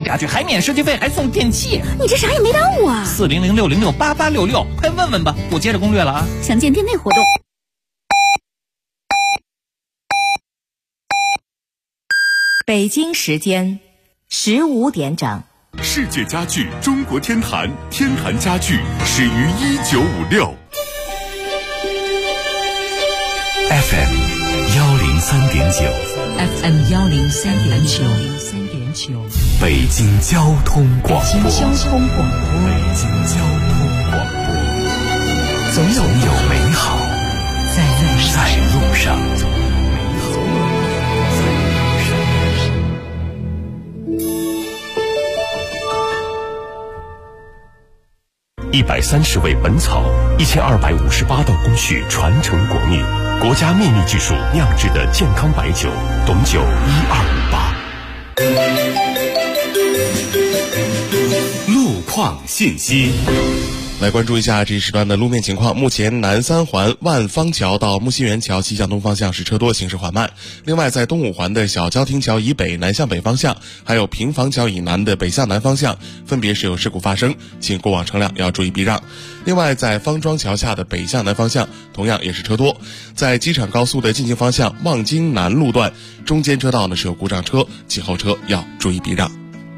家具还免设计费，还送电器。 你这啥也没耽误啊 ！400-606-8866，快问问吧，不接着攻略了啊！ 详见店内活动。 北京时间15点整。 世界家具中国天坛，天坛家具始于1956。FM 103.9 FM 103.9， 北京交通广播。 北京交通广播，总有美好在路上。 130味本草，1258道工序传承国秘，国家秘密技术酿制的健康白酒，董酒1258。路况信息。 来关注一下这一时段的路面情况。目前南三环万方桥到木樨园桥西向东方向是车多，行驶缓慢。另外在东五环的小交亭桥以北南向北方向，还有平房桥以南的北向南方向分别是有事故发生，请过往车辆要注意避让。另外在方庄桥下的北向南方向同样也是车多。在机场高速的进京方向望京南路段中间车道呢是有故障车，请后车要注意避让。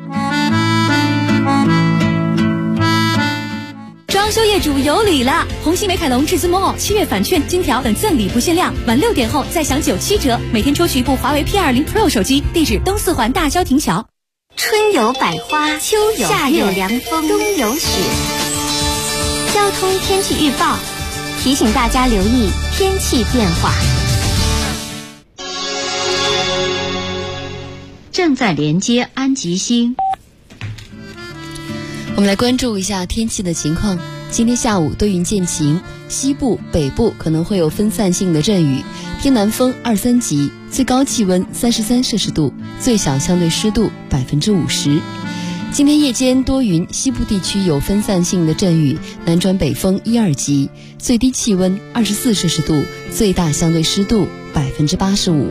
装修业主有礼了！红星美凯龙至尊 Mall7月返券、金条等赠礼不限量，晚6点后再享97折，每天抽取一部华为 P20 Pro 手机。地址东四环大交亭桥。 春有百花，秋有夏有凉风，冬有雪。交通天气预报提醒大家留意天气变化。 正在连接安吉星。 我们来关注一下天气的情况。今天下午多云见晴，西部、北部可能会有分散性的阵雨，偏南风2-3级，最高气温33摄氏度，最小相对湿度50%。今天夜间多云，西部地区有分散性的阵雨，南转北风1-2级，最低气温24摄氏度，最大相对湿度85%。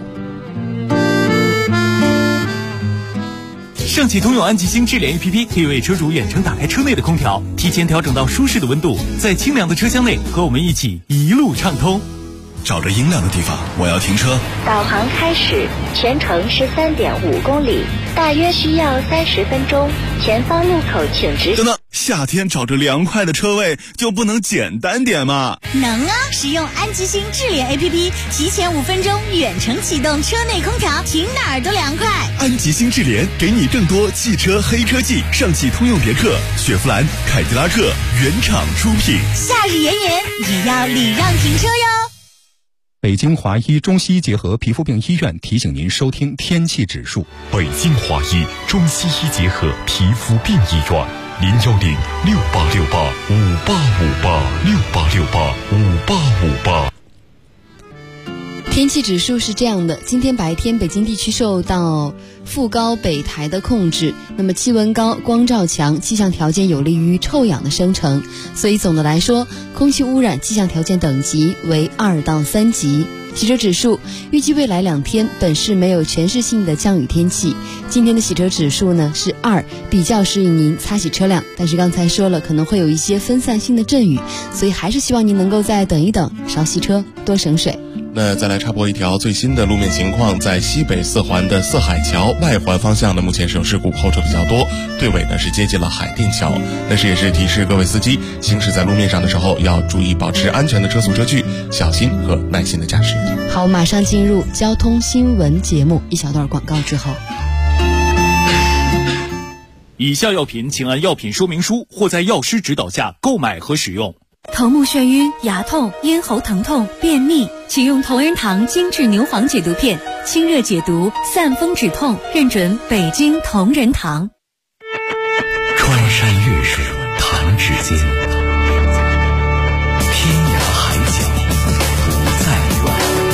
上汽通用安吉星智联 APP 可以为车主远程打开车内的空调，提前调整到舒适的温度，在清凉的车厢内和我们一起一路畅通。 找着阴凉的地方，我要停车。 导航开始，全程13.5公里，大约需要30分钟。前方路口请直行。 等等，夏天找着凉快的车位就不能简单点吗？ 能啊！使用安吉星智联 APP， 提前5分钟远程启动车内空调，停哪儿都凉快。 安吉星智联给你更多汽车黑科技，上汽通用别克、雪佛兰、凯迪拉克原厂出品。 夏日炎炎，也要礼让停车哟。 北京华医中西医结合皮肤病医院提醒您收听天气指数。 北京华医中西医结合皮肤病医院，010-6868-5858，6868-5858。 天气指数是这样的，今天白天北京地区受到副高北台的控制，那么气温高，光照强，气象条件有利于臭氧的生成，所以总的来说，空气污染气象条件等级为2到3级。洗车指数预计未来2天本市没有全市性的降雨天气，今天的洗车指数呢是2，比较适应您擦洗车辆，但是刚才说了可能会有一些分散性的阵雨，所以还是希望您能够再等一等，少洗车，多省水。 那再来插播一条最新的路面情况，在西北四环的四海桥外环方向呢，目前是有事故，后车比较多，队尾呢是接近了海淀桥，但是也是提示各位司机行驶在路面上的时候要注意保持安全的车速车距，小心和耐心的驾驶。 好，马上进入交通新闻节目，一小段广告之后。 以下药品请按药品说明书或在药师指导下购买和使用。 头目眩晕、牙痛、咽喉疼痛、便秘，请用同仁堂精致牛黄解毒片，清热解毒，散风止痛，认准北京同仁堂。 穿山越水，弹指间，天涯海角不再远。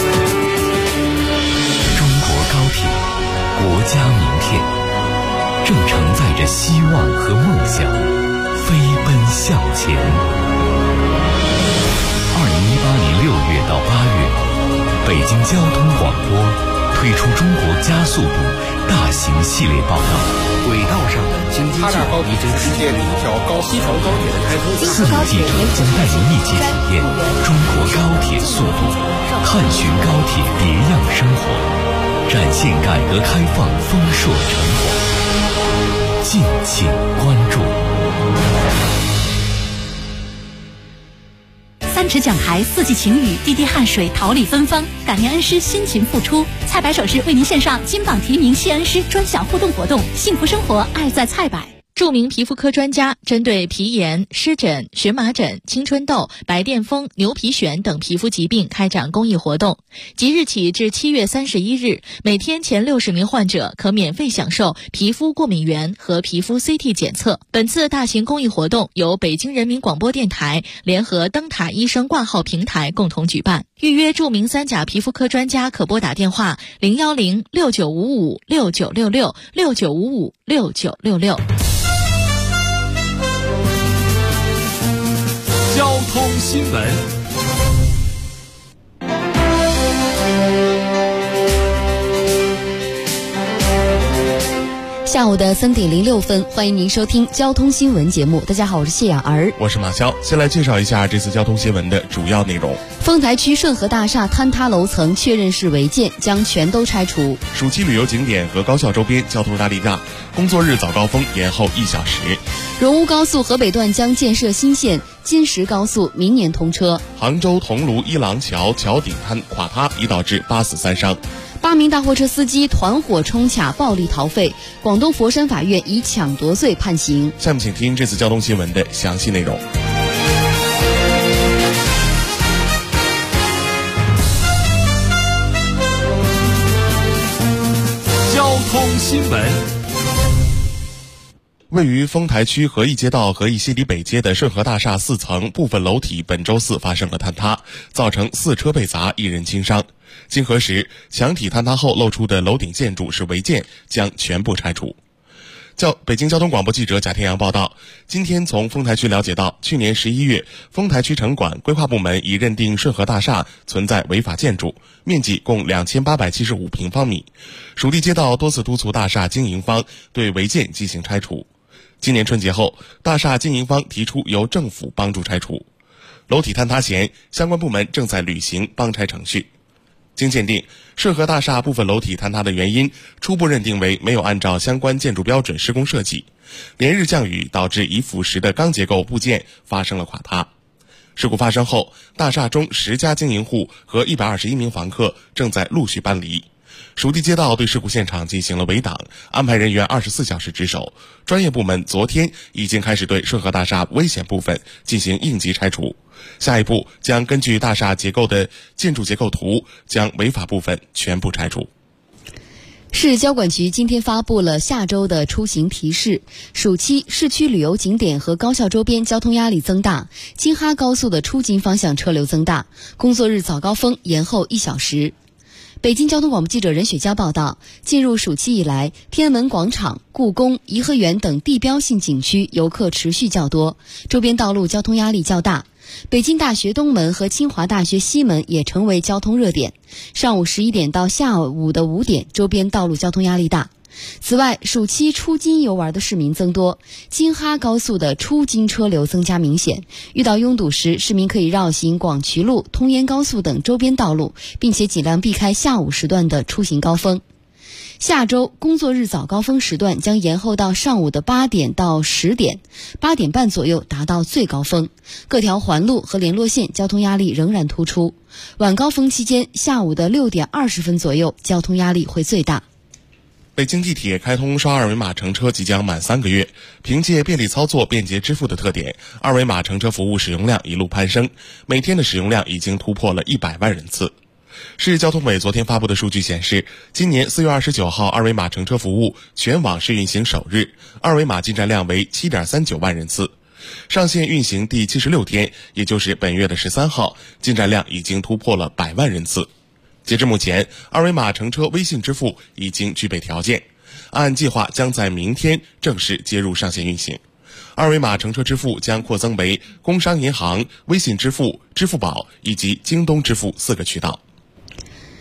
中国高铁，国家名片，正承载着希望和梦想，飞奔向前。2018年6月到8月，北京交通广播推出中国加速度大型系列报道，轨道上的哈大高铁正式建立，西条高铁的开通。 4名记者将带您一起体验中国高铁速度，探寻高铁别样生活，展现改革开放丰硕成果。敬请关注。 3尺讲台，4季晴雨，滴滴汗水，桃李芬芳。感念恩师辛勤付出，菜百首饰为您献上金榜题名谢恩师专享互动活动，幸福生活，爱在菜百。 著名皮肤科专家针对皮炎、湿疹、荨麻疹、青春痘、白癜风、牛皮癣等皮肤疾病开展公益活动。即日起至7月31日，每天前60名患者可免费享受皮肤过敏原和皮肤 CT 检测。本次大型公益活动由北京人民广播电台联合灯塔医生挂号平台共同举办。预约著名3甲皮肤科专家可拨打电话0106955696669556966。 交通新闻。 下午的3点06分，欢迎您收听交通新闻节目。大家好，我是谢雅儿， 我是马潇。先来介绍一下这次交通新闻的主要内容。 丰台区顺和大厦坍塌楼层确认是违建，将全都拆除。 暑期旅游景点和高校周边交通压力大，工作日早高峰延后1小时。 荣乌高速河北段将建设新线，金石高速明年通车。 杭州桐庐一廊桥桥顶坍垮塌，已导致8死3伤。 8名大货车司机团伙冲卡暴力逃废，广东佛山法院以抢夺罪判刑。 下面请听这次交通新闻的详细内容。 交通新闻。 位于丰台区和义街道和义西里北街的顺和大厦4层部分楼体本周四发生了坍塌，造成4车被砸，1人轻伤。经核实，墙体坍塌后露出的楼顶建筑是违建，将全部拆除。北京交通广播记者贾天阳报道，今天从丰台区了解到，去年11月，丰台区城管规划部门已认定顺和大厦存在违法建筑，面积共2875平方米。属地街道多次督促大厦经营方对违建进行拆除。今年春节后，大厦经营方提出由政府帮助拆除。楼体坍塌前，相关部门正在履行帮拆程序。经鉴定，顺和大厦部分楼体坍塌的原因初步认定为没有按照相关建筑标准施工设计，连日降雨导致已腐蚀的钢结构部件发生了垮塌。事故发生后，大厦中10家经营户和121名房客正在陆续搬离。属地街道对事故现场进行了围挡，安排人员24小时值守。专业部门昨天已经开始对顺和大厦危险部分进行应急拆除，下一步将根据大厦结构的建筑结构图，将违法部分全部拆除。 市交管局今天发布了下周的出行提示，暑期市区旅游景点和高校周边交通压力增大，京哈高速的出京方向车流增大，工作日早高峰延后1小时。北京交通广播记者任雪娇报道，进入暑期以来，天安门广场、故宫、颐和园等地标性景区游客持续较多，周边道路交通压力较大。北京大学东门和清华大学西门也成为交通热点，上午11点到下午的5点，周边道路交通压力大。此外，暑期出京游玩的市民增多，京哈高速的出京车流增加明显，遇到拥堵时，市民可以绕行广渠路、通延高速等周边道路，并且尽量避开下午时段的出行高峰。下周工作日早高峰时段将延后到上午的8点到10点，8点半左右达到最高峰。各条环路和联络线交通压力仍然突出。晚高峰期间，下午的6点20分左右，交通压力会最大。 北京地铁开通刷二维码乘车即将满3个月，凭借便利操作、便捷支付的特点，二维码乘车服务使用量一路攀升，每天的使用量已经突破了100万人次。市交通委昨天发布的数据显示，今年4月29号二维码乘车服务全网试运行首日，二维码进站量为 7.39 万人次。上线运行第76天，也就是本月的13号，进站量已经突破了100万人次。截至目前，二维码乘车微信支付已经具备条件，按计划将在明天正式接入上线运行。二维码乘车支付将扩增为工商银行、微信支付、支付宝以及京东支付4个渠道。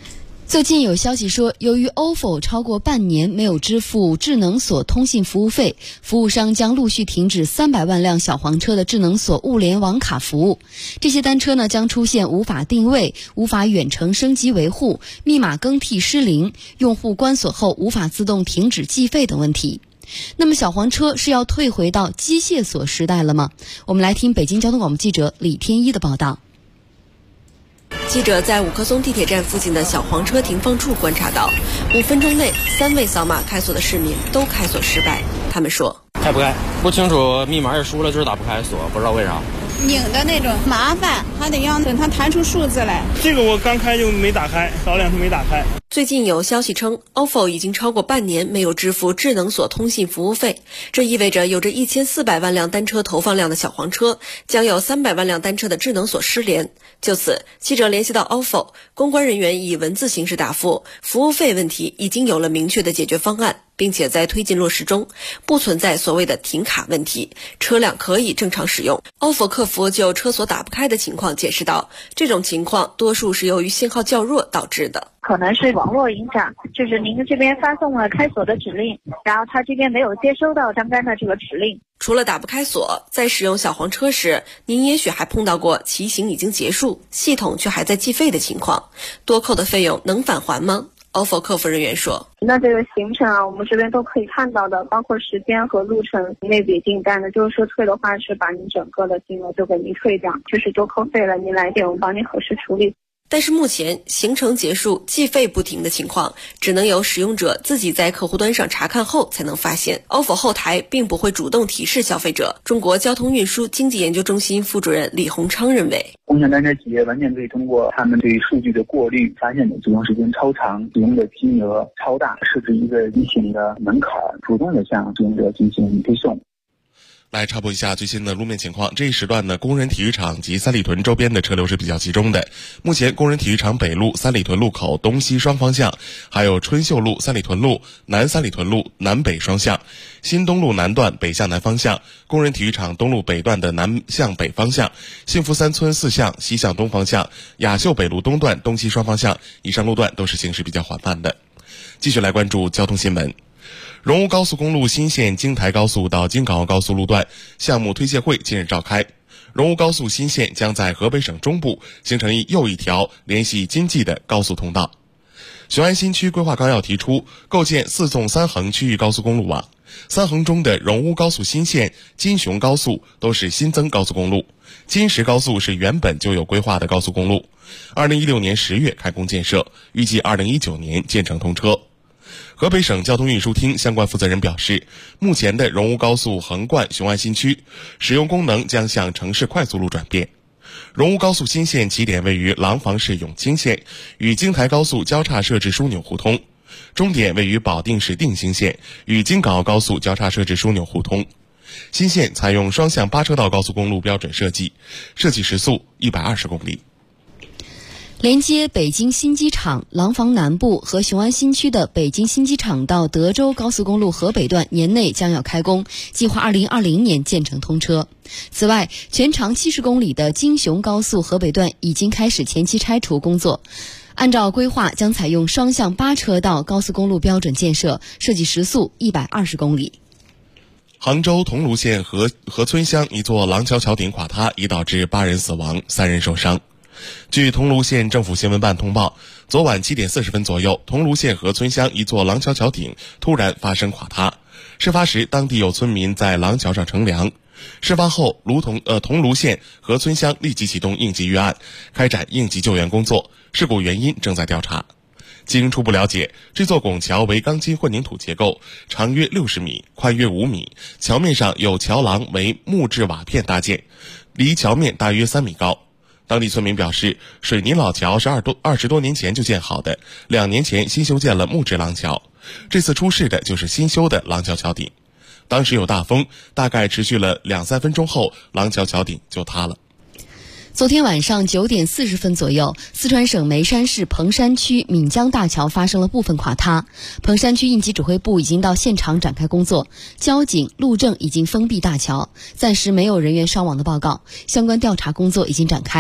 最近有消息说，由于 ofo 超过半年没有支付智能锁通信服务费，服务商将陆续停止300万辆小黄车的智能锁物联网卡服务。这些单车呢，将出现无法定位、无法远程升级维护、密码更替失灵、用户关锁后无法自动停止计费等问题。那么小黄车是要退回到机械锁时代了吗？我们来听北京交通广播记者李天一的报道。 记者在五棵松地铁站附近的小黄车停放处观察到，5分钟内3位扫码开锁的市民都开锁失败。他们说： 开不开，不清楚密码也输了，就是打不开锁，不知道为啥。 拧的那种麻烦，还得要等它弹出数字来。 这个我刚开就没打开，早2天没打开。 最近有消息称 ofo 已经超过半年没有支付智能锁通信服务费，这意味着有着1400万辆单车投放量的小黄车将有300万辆单车的智能锁失联。就此，记者联系到 ofo 公关人员以文字形式答复，服务费问题已经有了明确的解决方案，并且在推进落实中，不存在所谓的停卡问题，车辆可以正常使用。ofo 客服就车锁打不开的情况解释道，这种情况多数是由于信号较弱导致的。 可能是网络影响，就是您这边发送了开锁的指令，然后他这边没有接收到相关的这个指令。 除了打不开锁，在使用小黄车时，您也许还碰到过骑行已经结束，系统却还在计费的情况，多扣的费用能返还吗？ofo 客服人员说， 那这个行程啊，我们这边都可以看到的，包括时间和路程，那笔订单的，就是说退的话是把您整个的金额都给您退掉，就是多扣费了，您来电我们帮您核实处理。 但是目前行程结束计费不停的情况，只能由使用者自己在客户端上查看后才能发现。ofo 后台并不会主动提示消费者。中国交通运输经济研究中心副主任李洪昌认为， 共享单车企业完全可以通过他们对数据的过滤，发现的使用时间超长、使用的金额超大，设置一个提醒的门槛，主动的向使用者进行推送。 来插播一下最新的路面情况。这一时段呢，工人体育场及三里屯周边的车流是比较集中的。目前工人体育场北路、三里屯路口东西双方向，还有春秀路、三里屯路、南三里屯路南北双向，新东路南段北向南方向，工人体育场东路北段的南向北方向，幸福三村四向西向东方向，雅秀北路东段东西双方向，以上路段都是行驶比较缓慢的。继续来关注交通新闻。荣乌高速公路新线京台高速到京港澳高速路段项目推介会近日召开。荣乌高速新线将在河北省中部形成又一条联系京冀的高速通道。雄安新区规划纲要提出，构建4纵3横区域高速公路网，3横中的荣乌高速新线、金雄高速都是新增高速公路，金石高速是原本就有规划的高速公路。2016年10月开工建设，预计2019年建成通车。河北省交通运输厅相关负责人表示，目前的荣乌高速横贯雄安新区，使用功能将向城市快速路转变。荣乌高速新线起点位于廊坊市永清县，与京台高速交叉设置枢纽互通；终点位于保定市定兴县，与京港澳高速交叉设置枢纽互通。新线采用双向8车道高速公路标准设计，设计时速120公里。 连接北京新机场、廊坊南部和雄安新区的北京新机场到德州高速公路河北段年内将要开工，计划2020年建成通车。此外，全长70公里的京雄高速河北段已经开始前期拆除工作，按照规划将采用双向8车道高速公路标准建设，设计时速120公里。 杭州桐庐县河村乡一座廊桥桥顶垮塌，已导致8人死亡，3人受伤。据桐庐县政府新闻办通报，昨晚7点40分左右，桐庐县河村乡一座廊桥桥顶突然发生垮塌。事发时，当地有村民在廊桥上乘凉。事发后，桐庐县河村乡立即启动应急预案，开展应急救援工作，事故原因正在调查。经初步了解，这座拱桥为钢筋混凝土结构，长约60米，宽约5米，桥面上有桥廊为木质瓦片搭建，离桥面大约3米高。当地村民表示，水泥老桥是20多年前就建好的，2年前新修建了木质廊桥，这次出事的就是新修的廊桥桥顶。当时有大风，大概持续了2-3分钟后，廊桥桥顶就塌了。 昨天晚上9点40分左右，四川省眉山市彭山区岷江大桥发生了部分垮塌。彭山区应急指挥部已经到现场展开工作，交警、路政已经封闭大桥，暂时没有人员伤亡的报告，相关调查工作已经展开。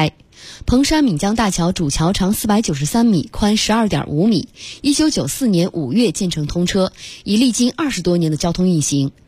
彭山岷江大桥主桥长493米，宽12.5米，1994年5月建成通车，已历经20多年的交通运行。